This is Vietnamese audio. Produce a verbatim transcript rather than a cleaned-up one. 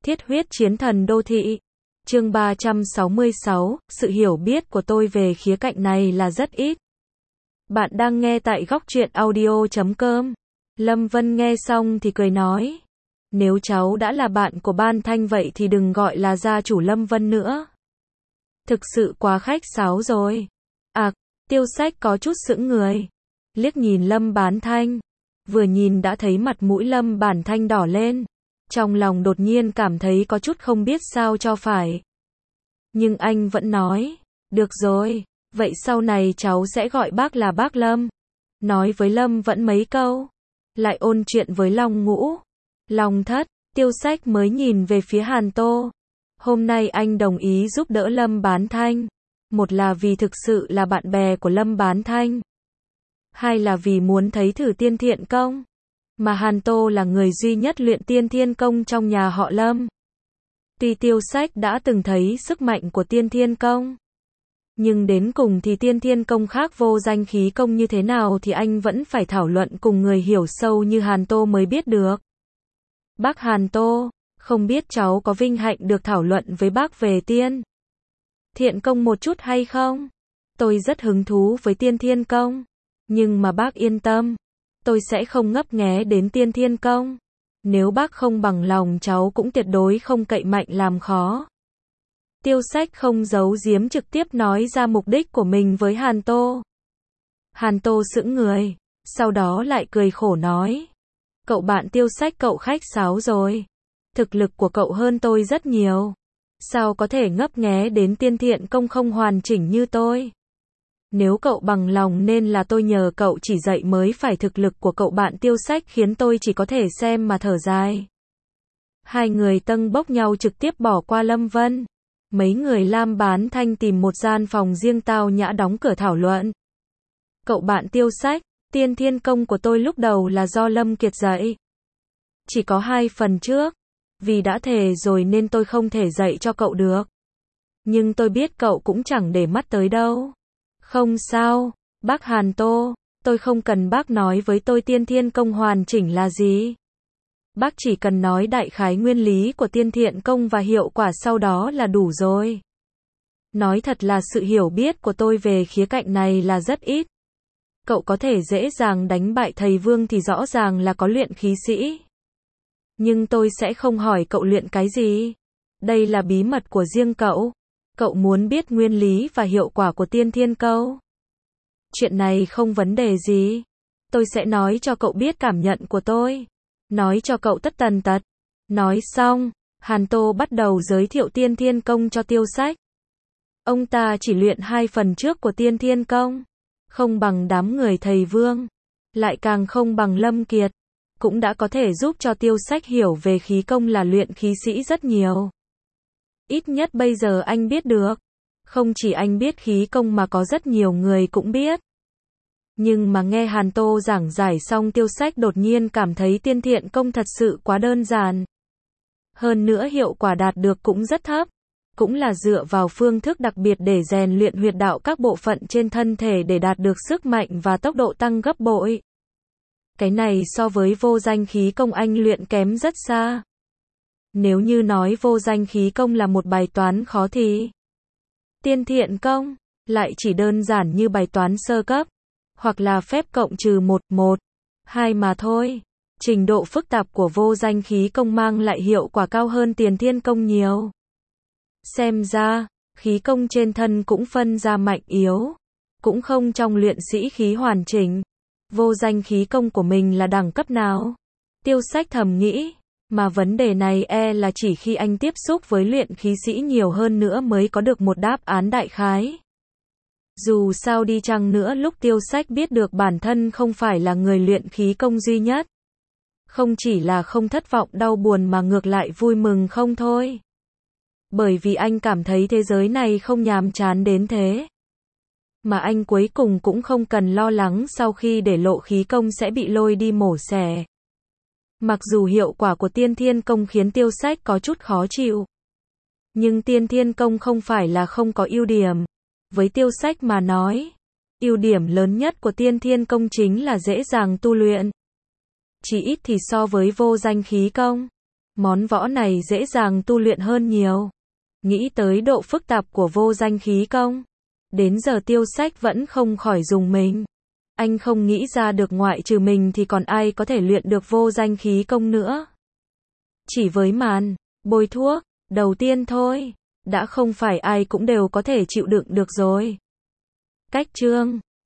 Thiết huyết chiến thần đô thị. Chương ba trăm sáu mươi sáu, sự hiểu biết của tôi về khía cạnh này là rất ít. Bạn đang nghe tại góc truyện audio chấm com. Lâm Vân nghe xong thì cười nói. Nếu cháu đã là bạn của Ban Thanh vậy thì đừng gọi là gia chủ Lâm Vân nữa. Thực sự quá khách sáo rồi. À, Tiêu Sách có chút sững người. Liếc nhìn Lâm Bán Thanh. Vừa nhìn đã thấy mặt mũi Lâm Bán Thanh đỏ lên. Trong lòng đột nhiên cảm thấy có chút không biết sao cho phải. Nhưng anh vẫn nói, được rồi, vậy sau này cháu sẽ gọi bác là bác Lâm. Nói với Lâm vẫn mấy câu, lại ôn chuyện với Long Ngũ, Long Thất. Tiêu Sách mới nhìn về phía Hàn Tô. Hôm nay anh đồng ý giúp đỡ Lâm Bán Thanh. Một là vì thực sự là bạn bè của Lâm Bán Thanh. Hai là vì muốn thấy thử tiên thiện công. Mà Hàn Tô là người duy nhất luyện tiên thiên công trong nhà họ Lâm. Tuy Tiêu Sách đã từng thấy sức mạnh của tiên thiên công, nhưng đến cùng thì tiên thiên công khác vô danh khí công như thế nào thì anh vẫn phải thảo luận cùng người hiểu sâu như Hàn Tô mới biết được. Bác Hàn Tô, không biết cháu có vinh hạnh được thảo luận với bác về tiên thiện công một chút hay không? Tôi rất hứng thú với tiên thiên công, nhưng mà bác yên tâm. Tôi sẽ không ngấp nghé đến tiên thiên công. Nếu bác không bằng lòng cháu cũng tuyệt đối không cậy mạnh làm khó. Tiêu Sách không giấu giếm trực tiếp nói ra mục đích của mình với Hàn Tô. Hàn Tô sững người, sau đó lại cười khổ nói. Cậu bạn Tiêu Sách cậu khách sáo rồi. Thực lực của cậu hơn tôi rất nhiều. Sao có thể ngấp nghé đến tiên thiện công không hoàn chỉnh như tôi? Nếu cậu bằng lòng nên là tôi nhờ cậu chỉ dạy mới phải. Thực lực của cậu bạn Tiêu Sách khiến tôi chỉ có thể xem mà thở dài. Hai người tâng bốc nhau trực tiếp bỏ qua Lâm Vân. Mấy người Lam Bán Thanh tìm một gian phòng riêng tao nhã đóng cửa thảo luận. Cậu bạn Tiêu Sách, tiên thiên công của tôi lúc đầu là do Lâm Kiệt dạy. Chỉ có hai phần trước. Vì đã thề rồi nên tôi không thể dạy cho cậu được. Nhưng tôi biết cậu cũng chẳng để mắt tới đâu. Không sao, bác Hàn Tô, tôi không cần bác nói với tôi tiên thiên công hoàn chỉnh là gì. Bác chỉ cần nói đại khái nguyên lý của tiên thiện công và hiệu quả sau đó là đủ rồi. Nói thật là sự hiểu biết của tôi về khía cạnh này là rất ít. Cậu có thể dễ dàng đánh bại thầy Vương thì rõ ràng là có luyện khí sĩ. Nhưng tôi sẽ không hỏi cậu luyện cái gì. Đây là bí mật của riêng cậu. Cậu muốn biết nguyên lý và hiệu quả của tiên thiên câu? Chuyện này không vấn đề gì. Tôi sẽ nói cho cậu biết cảm nhận của tôi. Nói cho cậu tất tần tật. Nói xong, Hàn Tô bắt đầu giới thiệu tiên thiên công cho Tiêu Sách. Ông ta chỉ luyện hai phần trước của tiên thiên công. Không bằng đám người thầy Vương. Lại càng không bằng Lâm Kiệt. Cũng đã có thể giúp cho Tiêu Sách hiểu về khí công là luyện khí sĩ rất nhiều. Ít nhất bây giờ anh biết được. Không chỉ anh biết khí công mà có rất nhiều người cũng biết. Nhưng mà nghe Hàn Tô giảng giải xong Tiêu Sách đột nhiên cảm thấy tiên thiện công thật sự quá đơn giản. Hơn nữa hiệu quả đạt được cũng rất thấp. Cũng là dựa vào phương thức đặc biệt để rèn luyện huyệt đạo các bộ phận trên thân thể để đạt được sức mạnh và tốc độ tăng gấp bội. Cái này so với vô danh khí công anh luyện kém rất xa. Nếu như nói vô danh khí công là một bài toán khó thì tiên thiện công lại chỉ đơn giản như bài toán sơ cấp, hoặc là phép cộng trừ một, một, hai mà thôi. Trình độ phức tạp của vô danh khí công mang lại hiệu quả cao hơn tiền thiên công nhiều. Xem ra, khí công trên thân cũng phân ra mạnh yếu, cũng không trong luyện sĩ khí hoàn chỉnh. Vô danh khí công của mình là đẳng cấp nào? Tiêu Sách thầm nghĩ. Mà vấn đề này e là chỉ khi anh tiếp xúc với luyện khí sĩ nhiều hơn nữa mới có được một đáp án đại khái. Dù sao đi chăng nữa lúc Tiêu Sách biết được bản thân không phải là người luyện khí công duy nhất. Không chỉ là không thất vọng đau buồn mà ngược lại vui mừng không thôi. Bởi vì anh cảm thấy thế giới này không nhàm chán đến thế. Mà anh cuối cùng cũng không cần lo lắng sau khi để lộ khí công sẽ bị lôi đi mổ xẻ. Mặc dù hiệu quả của tiên thiên công khiến Tiêu Sách có chút khó chịu. Nhưng tiên thiên công không phải là không có ưu điểm. Với Tiêu Sách mà nói, ưu điểm lớn nhất của tiên thiên công chính là dễ dàng tu luyện. Chỉ ít thì so với vô danh khí công. Món võ này dễ dàng tu luyện hơn nhiều. Nghĩ tới độ phức tạp của vô danh khí công. Đến giờ Tiêu Sách vẫn không khỏi rùng mình. Anh không nghĩ ra được ngoại trừ mình thì còn ai có thể luyện được vô danh khí công nữa. Chỉ với màn bôi thuốc đầu tiên thôi, đã không phải ai cũng đều có thể chịu đựng được rồi. Cách chương